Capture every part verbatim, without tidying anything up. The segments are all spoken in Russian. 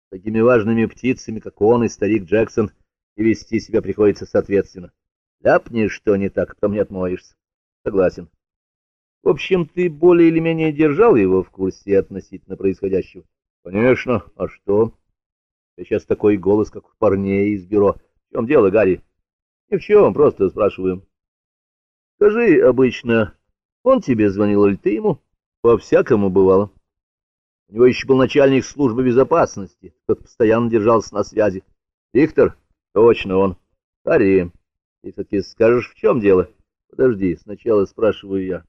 Такими важными птицами, как он и старик Джексон, и вести себя приходится соответственно. Ляпнешь что не так, потом не отмоешься. Согласен. В общем, ты более или менее держал его в курсе относительно происходящего? Конечно. А что? Сейчас такой голос, как у парней из бюро. В чем дело, Гарри? Ни в чем, просто спрашиваю. Скажи, обычно он тебе звонил или ты ему? По-всякому бывало. У него еще был начальник службы безопасности, тот постоянно держался на связи. Виктор? Точно он. Гарри, ты все-таки скажешь, в чем дело? Подожди, сначала спрашиваю я.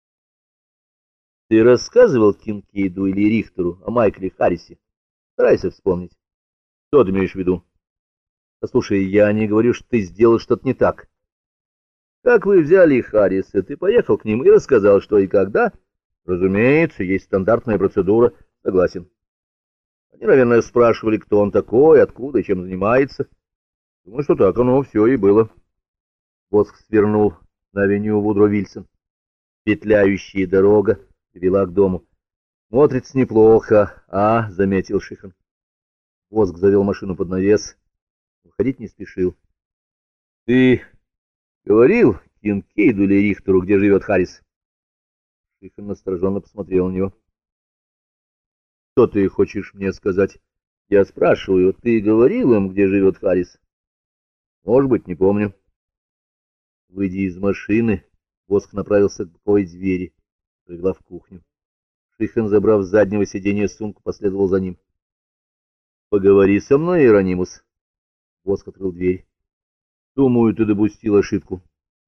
Ты рассказывал Кинкейду или Рихтеру о Майкле Харрисе? Старайся вспомнить. Что ты имеешь в виду? Послушай, я не говорю, что ты сделал что-то не так. Как вы взяли Харриса? Ты поехал к ним и рассказал, что и когда? Разумеется, есть стандартная процедура. Согласен. Они, наверное, спрашивали, кто он такой, откуда и чем занимается. Думаю, что так оно все и было. Воск свернул на авеню Вудро-Вильсон. Петляющая дорога вела к дому. Смотрится неплохо, а, — заметил Шихан. Воск завел машину под навес. Выходить не спешил. Ты говорил Кинкейду или Рихтеру, где живет Харрис? Шихан настороженно посмотрел на него. Что ты хочешь мне сказать? Я спрашиваю, ты говорил им, где живет Харрис? Может быть, не помню. Выйдя из машины, Воск направился к боковой двери, привела в кухню. Шихан, забрав с заднего сиденья сумку, последовал за ним. — Поговори со мной, Иеронимус. Воск открыл дверь. — Думаю, ты допустил ошибку.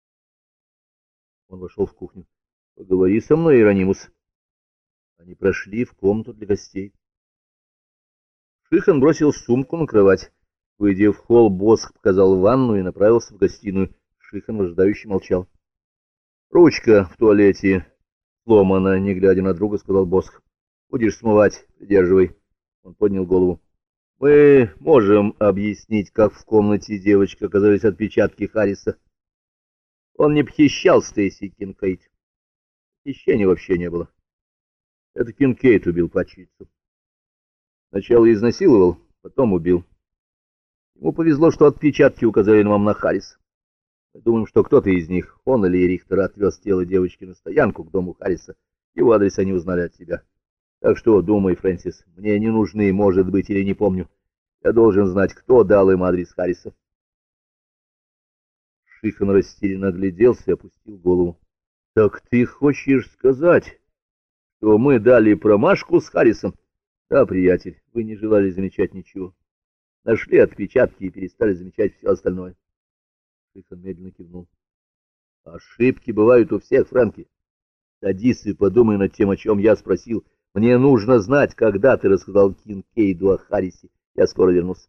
Он вошел в кухню. — Поговори со мной, Иеронимус. Они прошли в комнату для гостей. Шихан бросил сумку на кровать. Выйдя в холл, Воск показал ванну и направился в гостиную. Шихан выжидающе молчал. — Ручка в туалете сломана, не глядя на друга, — сказал Босх. — Будешь смывать, придерживай. Он поднял голову. — Мы можем объяснить, как в комнате девочки оказались отпечатки Харриса. Он не похищал Стейси Кинкейд. Похищения вообще не было. Это Кинкейд убил падчерицу. Сначала изнасиловал, потом убил. Ему повезло, что отпечатки указали нам на Харриса. Мы думаем, что кто-то из них, он или Рихтер, отвез тело девочки на стоянку к дому Харриса. Его адрес они узнали от тебя. Так что думай, Фрэнсис, мне не нужны, может быть, или не помню. Я должен знать, кто дал им адрес Харриса. Шихан растерянно огляделся и опустил голову. — Так ты хочешь сказать, что мы дали промашку с Харрисом? — Да, приятель, вы не желали замечать ничего. Нашли отпечатки и перестали замечать все остальное. Шихан медленно кивнул. — Ошибки бывают у всех, Фрэнки. Садись и подумай над тем, о чем я спросил. Мне нужно знать, когда ты рассказал Кинкейду о Харрисе. Я скоро вернусь.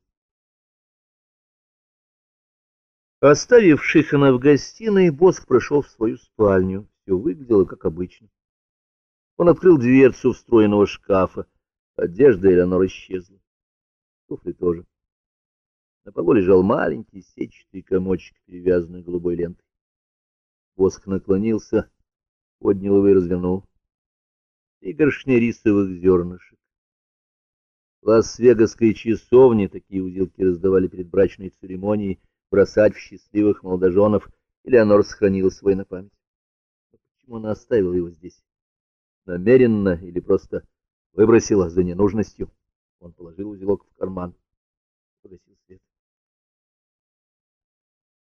Оставив Шихана в гостиной, Босх прошел в свою спальню. Все выглядело как обычно. Он открыл дверцу встроенного шкафа. Одежда Элеонор исчезла. Туфли тоже. На полу лежал маленький сетчатый комочек, перевязанный голубой лентой. Босх наклонился, поднял его и развернул. И горшня рисовых зернышек. В Лас-Вегасской часовне такие узелки раздавали перед брачной церемонией, бросать в счастливых молодоженов. Элеонор сохранила свой на память. Но почему она оставила его здесь? Намеренно или просто выбросила за ненужностью? Он положил узелок в карман, погасил свет.